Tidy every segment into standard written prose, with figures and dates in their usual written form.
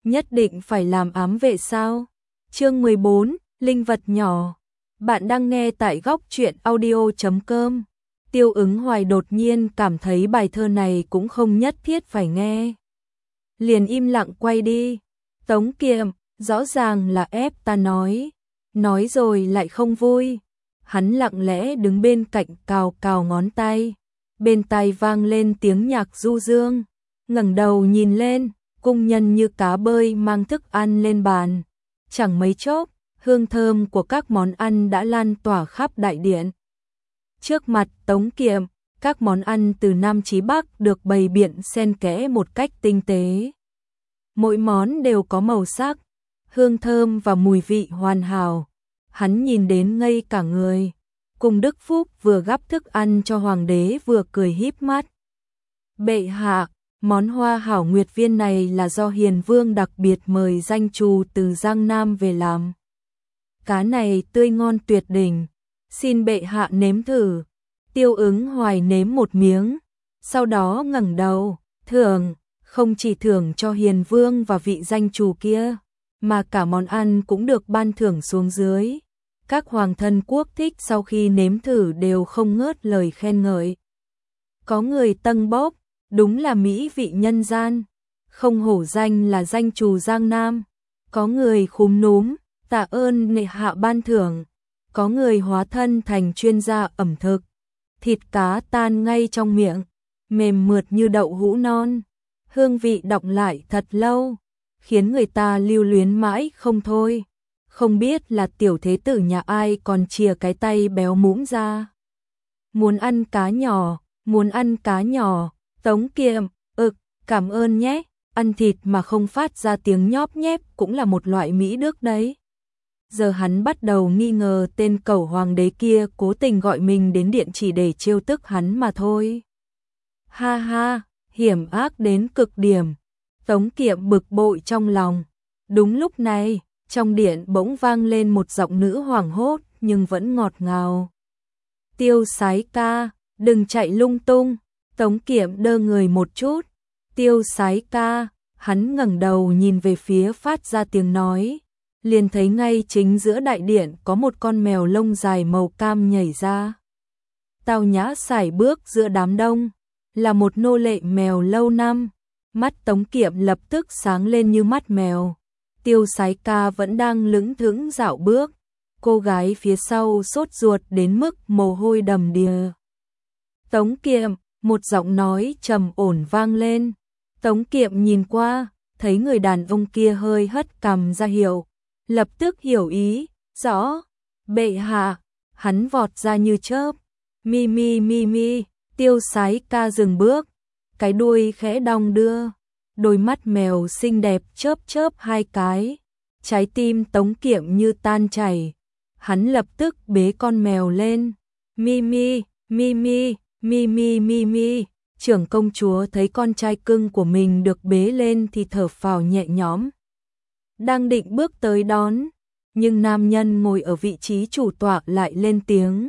nhất định phải làm ám vệ sao? Chương 14, linh vật nhỏ. Bạn đang nghe tại góc truyện audio.com. Tiêu Ứng Hoài đột nhiên cảm thấy bài thơ này cũng không nhất thiết phải nghe. Liền im lặng quay đi. Tống Kiệm, rõ ràng là ép ta nói rồi lại không vui. Hắn lặng lẽ đứng bên cạnh cào cào ngón tay. Bên tai vang lên tiếng nhạc du dương. Ngẩng đầu nhìn lên, cung nhân như cá bơi mang thức ăn lên bàn. Chẳng mấy chốc, hương thơm của các món ăn đã lan tỏa khắp đại điện. Trước mặt Tống Kiệm, các món ăn từ Nam chí Bắc được bày biện xen kẽ một cách tinh tế. Mỗi món đều có màu sắc, hương thơm và mùi vị hoàn hảo. Hắn nhìn đến ngây cả người. Cung Đức Phúc vừa gắp thức ăn cho hoàng đế vừa cười híp mắt. Bệ hạ, món hoa hảo nguyệt viên này là do Hiền Vương đặc biệt mời danh trù từ Giang Nam về làm. Cá này tươi ngon tuyệt đỉnh, xin bệ hạ nếm thử. Tiêu Ứng Hoài nếm một miếng, sau đó ngẩng đầu, thưởng, không chỉ thưởng cho Hiền Vương và vị danh trù kia, mà cả món ăn cũng được ban thưởng xuống dưới. Các hoàng thân quốc thích sau khi nếm thử đều không ngớt lời khen ngợi. Có người tâng bốc, đúng là mỹ vị nhân gian, không hổ danh là danh trù Giang Nam. Có người khúm núm, tạ ơn nệ hạ ban thưởng. Có người hóa thân thành chuyên gia ẩm thực. Thịt cá tan ngay trong miệng, mềm mượt như đậu hũ non. Hương vị đọng lại thật lâu, khiến người ta lưu luyến mãi không thôi. Không biết là tiểu thế tử nhà ai còn chìa cái tay béo mũm ra. Muốn ăn cá nhỏ, muốn ăn cá nhỏ. Tống Kiệm, cảm ơn nhé. Ăn thịt mà không phát ra tiếng nhóp nhép cũng là một loại mỹ đức đấy. Giờ hắn bắt đầu nghi ngờ tên cẩu hoàng đế kia cố tình gọi mình đến điện chỉ để trêu tức hắn mà thôi. Ha ha, hiểm ác đến cực điểm. Tống Kiệm bực bội trong lòng. Đúng lúc này, trong điện bỗng vang lên một giọng nữ hoảng hốt nhưng vẫn ngọt ngào. Tiêu Sái ca, đừng chạy lung tung. Tống Kiệm đơ người một chút. Tiêu Sái ca, hắn ngẩng đầu nhìn về phía phát ra tiếng nói. Liền thấy ngay chính giữa đại điện có một con mèo lông dài màu cam nhảy ra. Tao nhã sải bước giữa đám đông, là một nô lệ mèo lâu năm. Mắt Tống Kiệm lập tức sáng lên như mắt mèo. Tiêu Sái ca vẫn đang lững thững dạo bước. Cô gái phía sau sốt ruột đến mức mồ hôi đầm đìa. Tống Kiệm, một giọng nói trầm ổn vang lên. Tống Kiệm nhìn qua, thấy người đàn ông kia hơi hất cằm ra hiệu. Lập tức hiểu ý, rõ. Bệ hạ, hắn vọt ra như chớp. Mi mi mi mi, Tiêu Sái ca dừng bước. Cái đuôi khẽ đong đưa. Đôi mắt mèo xinh đẹp chớp chớp hai cái. Trái tim Tống Kiệm như tan chảy. Hắn lập tức bế con mèo lên. Mi mi, mi mi, mi mi mi mi. Trưởng công chúa thấy con trai cưng của mình được bế lên thì thở phào nhẹ nhõm. Đang định bước tới đón, nhưng nam nhân ngồi ở vị trí chủ tọa lại lên tiếng.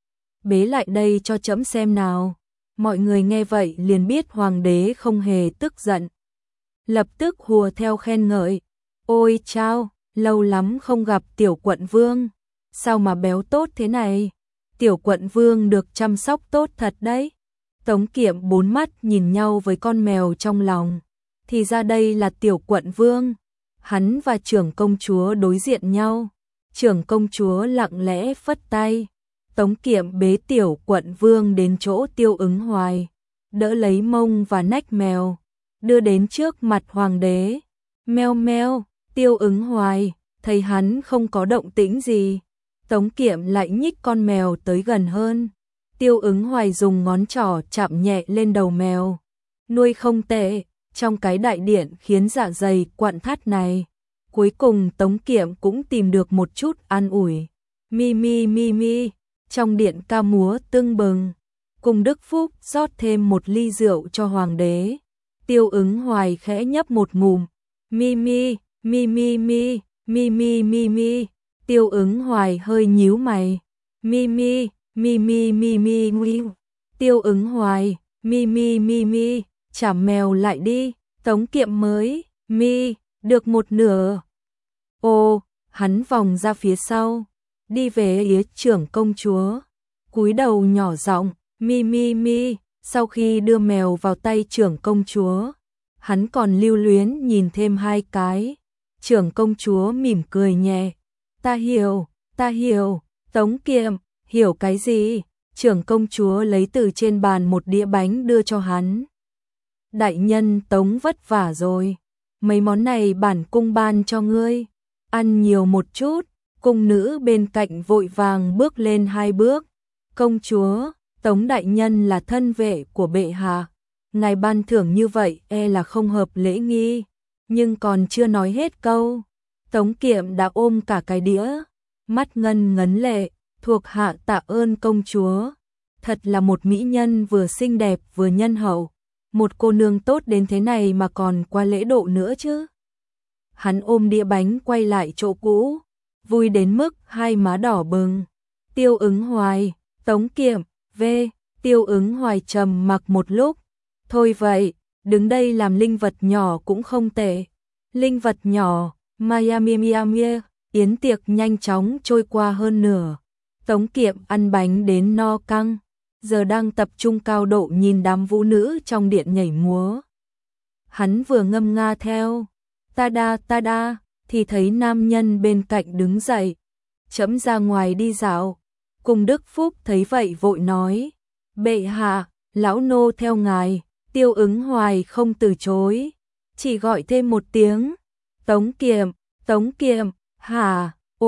Bế lại đây cho trẫm xem nào. Mọi người nghe vậy liền biết hoàng đế không hề tức giận. Lập tức hùa theo khen ngợi. Ôi chao, lâu lắm không gặp tiểu quận vương. Sao mà béo tốt thế này? Tiểu quận vương được chăm sóc tốt thật đấy. Tống Kiệm bốn mắt nhìn nhau với con mèo trong lòng. Thì ra đây là tiểu quận vương. Hắn và trưởng công chúa đối diện nhau. Trưởng công chúa lặng lẽ phất tay. Tống Kiệm bế tiểu quận vương đến chỗ Tiêu Ứng Hoài. Đỡ lấy mông và nách mèo. Đưa đến trước mặt hoàng đế. Meo meo, Tiêu Ứng Hoài, thấy hắn không có động tĩnh gì. Tống Kiệm lại nhích con mèo tới gần hơn. Tiêu Ứng Hoài dùng ngón trỏ chạm nhẹ lên đầu mèo. Nuôi không tệ, trong cái đại điện khiến dạ dày quặn thắt này. Cuối cùng Tống Kiệm cũng tìm được một chút an ủi. Mi mi mi mi, trong điện ca múa tưng bừng. Cung Đức Phúc rót thêm một ly rượu cho hoàng đế. Tiêu Ứng Hoài khẽ nhấp một ngụm. Mi mi, mi mi mi, mi mi mi mi. Tiêu Ứng Hoài hơi nhíu mày. Mi mi, mi mi mi mi mi. Tiêu Ứng Hoài, mi mi mi mi, chảm mèo lại đi. Tống Kiệm mới, mi, được một nửa. Ô, hắn vòng ra phía sau, đi về phía trưởng công chúa, cúi đầu nhỏ giọng, mi mi mi, sau khi đưa mèo vào tay trưởng công chúa, hắn còn lưu luyến nhìn thêm 2 cái. Trưởng công chúa mỉm cười nhẹ, ta hiểu, Tống Kiệm, hiểu cái gì? Trưởng công chúa lấy từ trên bàn một đĩa bánh đưa cho hắn. Đại nhân Tống vất vả rồi, mấy món này bản cung ban cho ngươi, ăn nhiều một chút. Cung nữ bên cạnh vội vàng bước lên 2 bước, công chúa, Tống đại nhân là thân vệ của bệ hạ, ngài ban thưởng như vậy e là không hợp lễ nghi. Nhưng còn chưa nói hết câu, Tống Kiệm đã ôm cả cái đĩa, mắt ngân ngấn lệ, thuộc hạ tạ ơn công chúa, thật là một mỹ nhân vừa xinh đẹp vừa nhân hậu, một cô nương tốt đến thế này mà còn qua lễ độ nữa chứ. Hắn ôm đĩa bánh quay lại chỗ cũ, vui đến mức 2 má đỏ bừng. Tiêu Ứng Hoài, Tống Kiệm, Tiêu Ứng Hoài trầm mặc một lúc, thôi vậy, đứng đây làm linh vật nhỏ cũng không tệ. Linh vật nhỏ, Miami, yến tiệc nhanh chóng trôi qua hơn nửa. Tống Kiệm ăn bánh đến no căng, giờ đang tập trung cao độ nhìn đám vũ nữ trong điện nhảy múa. Hắn vừa ngâm nga theo, ta đa, thì thấy nam nhân bên cạnh đứng dậy, chẫm ra ngoài đi dạo. Cung Đức Phúc thấy vậy vội nói, bệ hạ, lão nô theo ngài. Tiêu Ứng Hoài không từ chối, chỉ gọi thêm một tiếng, Tống Kiệm, hả,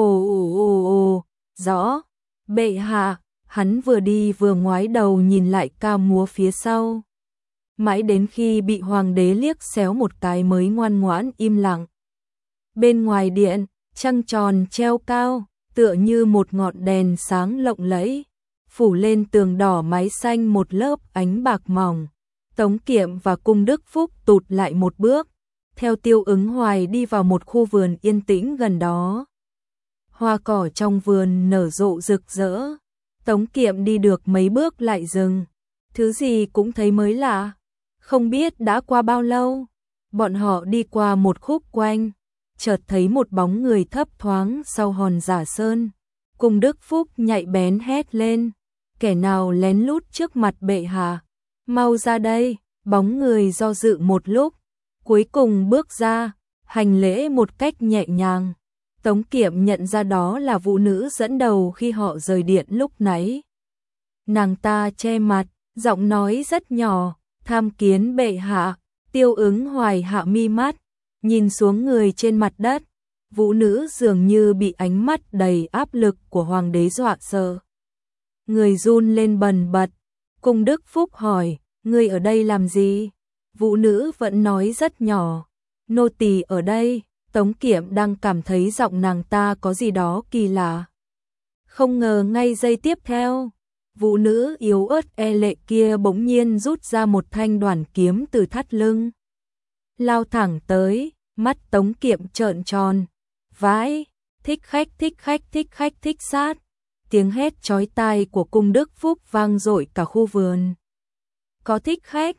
ồ, rõ, bệ hạ. Hắn vừa đi vừa ngoái đầu nhìn lại ca múa phía sau, mãi đến khi bị hoàng đế liếc xéo một cái mới ngoan ngoãn im lặng. Bên ngoài điện, trăng tròn treo cao, tựa như một ngọn đèn sáng lộng lẫy, phủ lên tường đỏ mái xanh một lớp ánh bạc mỏng. Tống Kiệm và Cung Đức Phúc tụt lại một bước, theo Tiêu Ứng Hoài đi vào một khu vườn yên tĩnh gần đó. Hoa cỏ trong vườn nở rộ rực rỡ, Tống Kiệm đi được mấy bước lại dừng, thứ gì cũng thấy mới lạ, không biết đã qua bao lâu. Bọn họ đi qua một khúc quanh, chợt thấy một bóng người thấp thoáng sau hòn giả sơn. Cung Đức Phúc nhạy bén hét lên, kẻ nào lén lút trước mặt bệ hạ, mau ra đây. Bóng người do dự một lúc, cuối cùng bước ra, hành lễ một cách nhẹ nhàng. Tống Kiệm nhận ra đó là vũ nữ dẫn đầu khi họ rời điện lúc nãy. Nàng ta che mặt, giọng nói rất nhỏ, tham kiến bệ hạ. Tiêu Ứng Hoài hạ mi mắt, nhìn xuống người trên mặt đất. Vũ nữ dường như bị ánh mắt đầy áp lực của hoàng đế dọa sợ. Người run lên bần bật. Cung Đức Phúc hỏi, ngươi ở đây làm gì? Vũ nữ vẫn nói rất nhỏ, nô tỳ ở đây. Tống Kiệm đang cảm thấy giọng nàng ta có gì đó kỳ lạ. Không ngờ ngay giây tiếp theo, vũ nữ yếu ớt e lệ kia bỗng nhiên rút ra một thanh đoản kiếm từ thắt lưng, lao thẳng tới. Mắt Tống Kiệm trợn tròn. Vãi, thích khách thích sát. Tiếng hét chói tai của Cung Đức Phúc vang dội cả khu vườn. Có thích khách,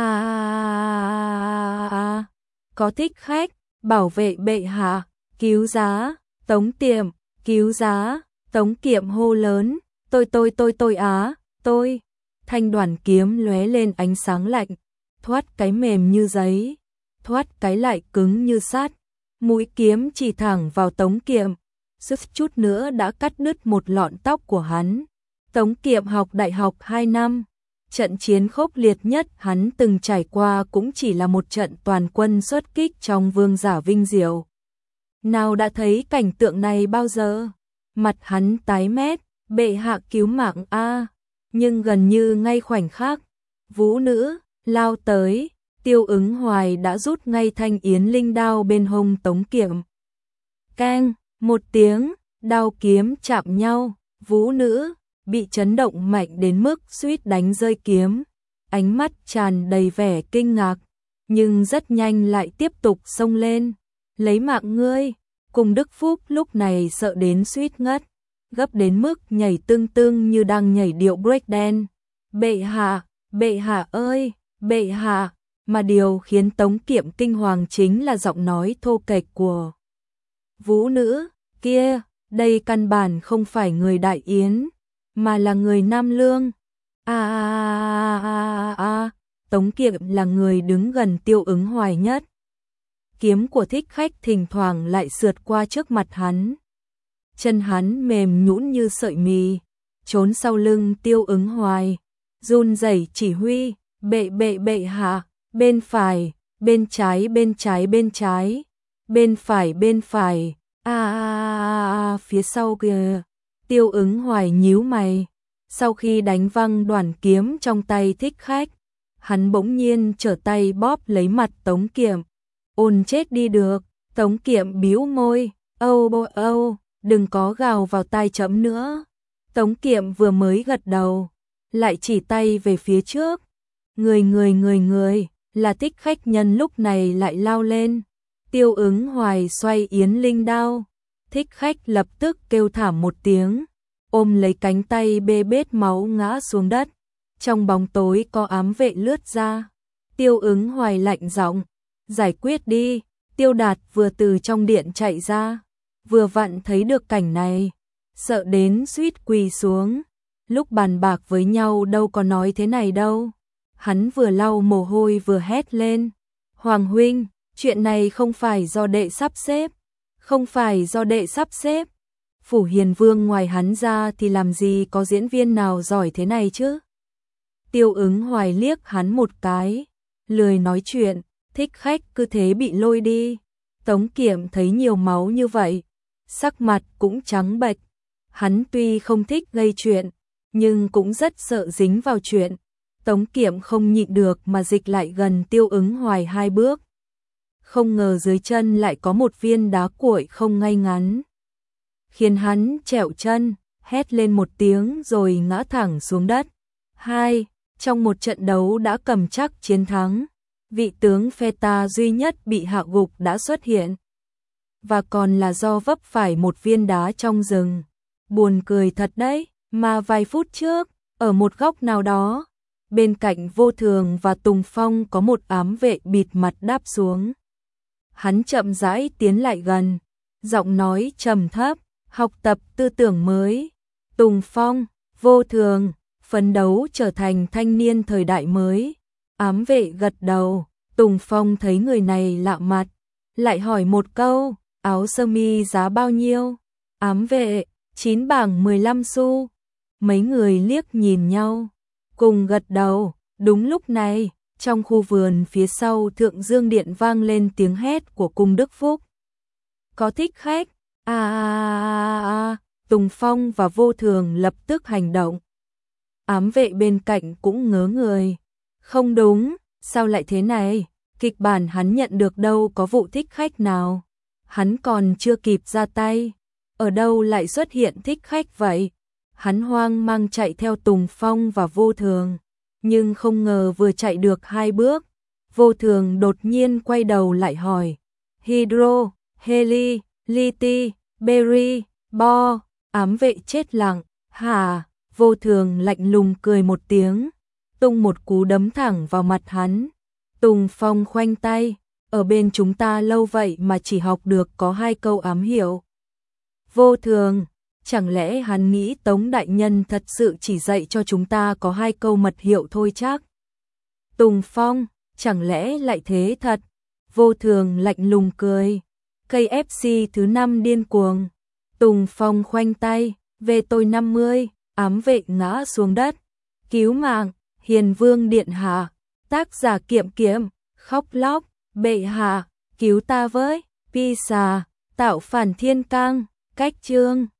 có thích khách, bảo vệ bệ hạ, cứu giá. Tống Kiệm, cứu giá. Tống Kiệm hô lớn, tôi á, tôi. Thanh đoản kiếm lóe lên ánh sáng lạnh, thoát cái mềm như giấy, thoát cái lại cứng như sắt. Mũi kiếm chỉ thẳng vào Tống Kiệm, suýt chút nữa đã cắt đứt một lọn tóc của hắn. Tống Kiệm học đại học 2 năm, trận chiến khốc liệt nhất hắn từng trải qua cũng chỉ là một trận toàn quân xuất kích trong vương giả vinh diệu. Nào đã thấy cảnh tượng này bao giờ? Mặt hắn tái mét, bệ hạ cứu mạng a. Nhưng gần như ngay khoảnh khắc, vũ nữ lao tới, Tiêu Ứng Hoài đã rút ngay thanh yến linh đao bên hông Tống Kiệm. Keng, một tiếng, đao kiếm chạm nhau, vũ nữ bị chấn động mạnh đến mức suýt đánh rơi kiếm. Ánh mắt tràn đầy vẻ kinh ngạc, nhưng rất nhanh lại tiếp tục xông lên. Lấy mạng ngươi. Cung Đức Phúc lúc này sợ đến suýt ngất, gấp đến mức nhảy tưng tưng như đang nhảy điệu breakdance. Bệ hạ ơi, bệ hạ. mà điều khiến Tống Kiệm kinh hoàng chính là giọng nói thô kệch của vũ nữ kia, đây căn bản không phải người Đại Yến, mà là người Nam Lương. Tống Kiệm là người đứng gần Tiêu Ứng Hoài nhất. Kiếm của thích khách thỉnh thoảng lại sượt qua trước mặt hắn. Chân hắn mềm nhũn như sợi mì, trốn sau lưng Tiêu Ứng Hoài, run rẩy chỉ huy, bệ hạ, bên phải, bên trái, bên trái, bên trái, bên phải, phía sau kìa. Tiêu Ứng Hoài nhíu mày, sau khi đánh văng đoàn kiếm trong tay thích khách, hắn bỗng nhiên trở tay bóp lấy mặt Tống Kiệm. Ôn chết đi được. Tống Kiệm bĩu môi, âu, đừng có gào vào tai chấm nữa. Tống Kiệm vừa mới gật đầu, lại chỉ tay về phía trước. Người, là thích khách nhân lúc này lại lao lên. Tiêu Ứng Hoài xoay yến linh đao. Thích khách lập tức kêu thảm một tiếng, ôm lấy cánh tay bê bết máu ngã xuống đất. Trong bóng tối có ám vệ lướt ra. Tiêu Ứng Hoài lạnh giọng, giải quyết đi. Tiêu Đạt vừa từ trong điện chạy ra, vừa vặn thấy được cảnh này, sợ đến suýt quỳ xuống. Lúc bàn bạc với nhau đâu có nói thế này đâu. Hắn vừa lau mồ hôi vừa hét lên, Hoàng huynh, chuyện này không phải do đệ sắp xếp, không phải do đệ sắp xếp. Phủ Hiền Vương ngoài hắn ra thì làm gì có diễn viên nào giỏi thế này chứ. Tiêu Ứng Hoài liếc hắn một cái, lười nói chuyện. Thích khách cứ thế bị lôi đi. Tống Kiệm thấy nhiều máu như vậy, sắc mặt cũng trắng bệch. Hắn tuy không thích gây chuyện, nhưng cũng rất sợ dính vào chuyện. Tống Kiệm không nhịn được mà dịch lại gần Tiêu Ứng Hoài 2 bước. Không ngờ dưới chân lại có một viên đá cuội không ngay ngắn, khiến hắn trẹo chân, hét lên một tiếng rồi ngã thẳng xuống đất. Trong một trận đấu đã cầm chắc chiến thắng, vị tướng phe ta duy nhất bị hạ gục đã xuất hiện. Và còn là do vấp phải một viên đá trong rừng. Buồn cười thật đấy, mà vài phút trước, ở một góc nào đó, bên cạnh Vô Thường và Tùng Phong có một ám vệ bịt mặt đáp xuống. Hắn chậm rãi tiến lại gần, giọng nói trầm thấp, học tập tư tưởng mới. Tùng Phong, Vô Thường, phấn đấu trở thành thanh niên thời đại mới. Ám vệ gật đầu. Tùng Phong thấy người này lạ mặt, lại hỏi một câu, áo sơ mi giá bao nhiêu? Ám vệ, 9 bảng 15 xu. Mấy người liếc nhìn nhau, cùng gật đầu. Đúng lúc này, trong khu vườn phía sau Thượng Dương Điện vang lên tiếng hét của cung Đức Phúc. Có thích khách. Tùng Phong và Vô Thường lập tức hành động. Ám vệ bên cạnh cũng ngớ người. Không đúng, sao lại thế này? Kịch bản hắn nhận được đâu có vụ thích khách nào. Hắn còn chưa kịp ra tay, ở đâu lại xuất hiện thích khách vậy? Hắn hoang mang chạy theo Tùng Phong và Vô Thường, nhưng không ngờ vừa chạy được 2 bước, Vô Thường đột nhiên quay đầu lại hỏi, Hydro, Heli, Liti, Berry, Bo. Ám vệ chết lặng. Hả? Vô Thường lạnh lùng cười một tiếng, tung một cú đấm thẳng vào mặt hắn. Tùng Phong khoanh tay, ở bên chúng ta lâu vậy mà chỉ học được có 2 câu ám hiệu. Vô Thường, chẳng lẽ hắn nghĩ Tống đại nhân thật sự chỉ dạy cho chúng ta có 2 câu mật hiệu thôi chắc? Tùng Phong, chẳng lẽ lại thế thật? Vô Thường lạnh lùng cười. KFC thứ 5 điên cuồng. Tùng Phong khoanh tay, về tôi 50, ám vệ ngã xuống đất. Cứu mạng, Hiền Vương điện hạ. Tác giả Kiệm Kiệm, khóc lóc, bệ hạ, cứu ta với. Pisa, tạo phản thiên cang, cách chương.